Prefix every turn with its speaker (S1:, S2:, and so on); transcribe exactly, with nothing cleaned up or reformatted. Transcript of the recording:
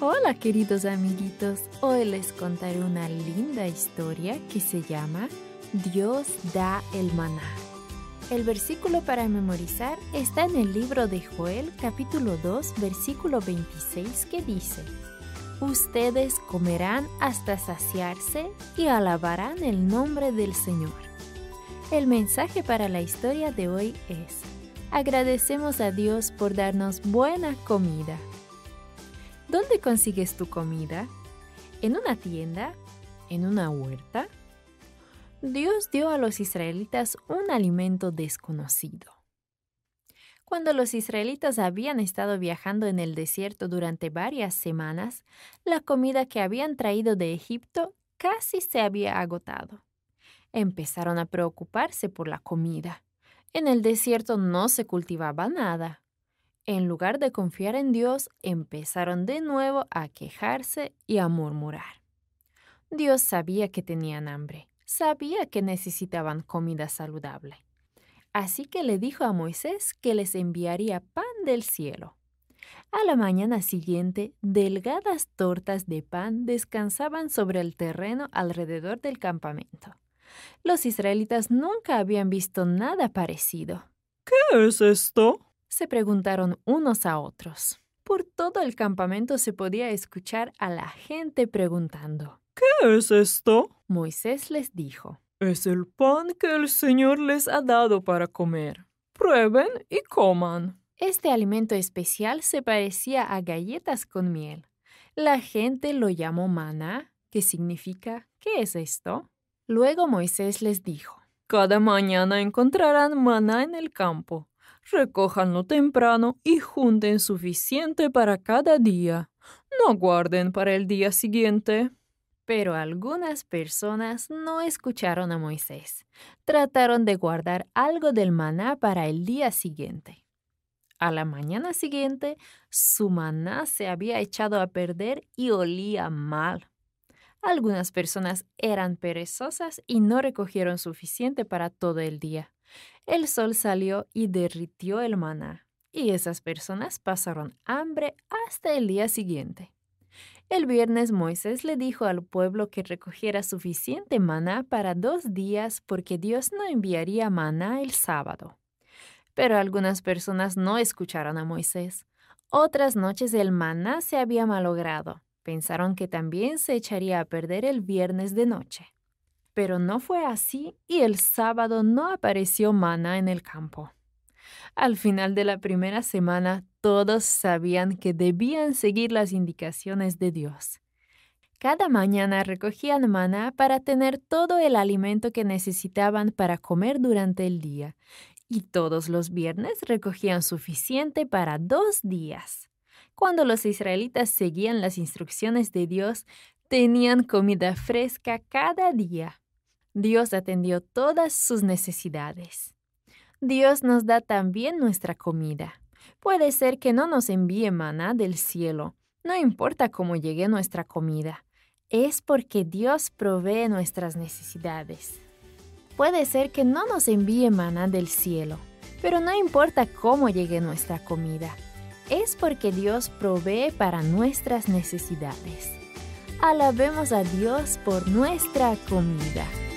S1: Hola queridos amiguitos, hoy les contaré una linda historia que se llama Dios da el maná. El versículo para memorizar está en el libro de Joel, capítulo dos, versículo veintiséis, que dice: Ustedes comerán hasta saciarse y alabarán el nombre del Señor. El mensaje para la historia de hoy es: agradecemos a Dios por darnos buena comida. ¿Dónde consigues tu comida? ¿En una tienda? ¿En una huerta? Dios dio a los israelitas un alimento desconocido. Cuando los israelitas habían estado viajando en el desierto durante varias semanas, la comida que habían traído de Egipto casi se había agotado. Empezaron a preocuparse por la comida. En el desierto no se cultivaba nada. En lugar de confiar en Dios, empezaron de nuevo a quejarse y a murmurar. Dios sabía que tenían hambre, sabía que necesitaban comida saludable. Así que le dijo a Moisés que les enviaría pan del cielo. A la mañana siguiente, delgadas tortas de pan descansaban sobre el terreno alrededor del campamento. Los israelitas nunca habían visto nada parecido.
S2: ¿Qué es esto?,
S1: se preguntaron unos a otros. Por todo el campamento se podía escuchar a la gente preguntando.
S2: ¿Qué es esto?
S1: Moisés les dijo:
S2: Es el pan que el Señor les ha dado para comer. Prueben y coman.
S1: Este alimento especial se parecía a galletas con miel. La gente lo llamó maná, que significa ¿qué es esto? Luego Moisés les dijo:
S2: Cada mañana encontrarán maná en el campo. Recójanlo temprano y junten suficiente para cada día. No guarden para el día siguiente.
S1: Pero algunas personas no escucharon a Moisés. Trataron de guardar algo del maná para el día siguiente. A la mañana siguiente, su maná se había echado a perder y olía mal. Algunas personas eran perezosas y no recogieron suficiente para todo el día. El sol salió y derritió el maná, y esas personas pasaron hambre hasta el día siguiente. El viernes Moisés le dijo al pueblo que recogiera suficiente maná para dos días porque Dios no enviaría maná el sábado. Pero algunas personas no escucharon a Moisés. Otras noches el maná se había malogrado. Pensaron que también se echaría a perder el viernes de noche. Pero no fue así y el sábado no apareció maná en el campo. Al final de la primera semana, todos sabían que debían seguir las indicaciones de Dios. Cada mañana recogían maná para tener todo el alimento que necesitaban para comer durante el día, y todos los viernes recogían suficiente para dos días. Cuando los israelitas seguían las instrucciones de Dios, tenían comida fresca cada día. Dios atendió todas sus necesidades. Dios nos da también nuestra comida. Puede ser que no nos envíe maná del cielo. No importa cómo llegue nuestra comida. Es porque Dios provee nuestras necesidades. Puede ser que no nos envíe maná del cielo, pero no importa cómo llegue nuestra comida. Es porque Dios provee para nuestras necesidades. Alabemos a Dios por nuestra comida.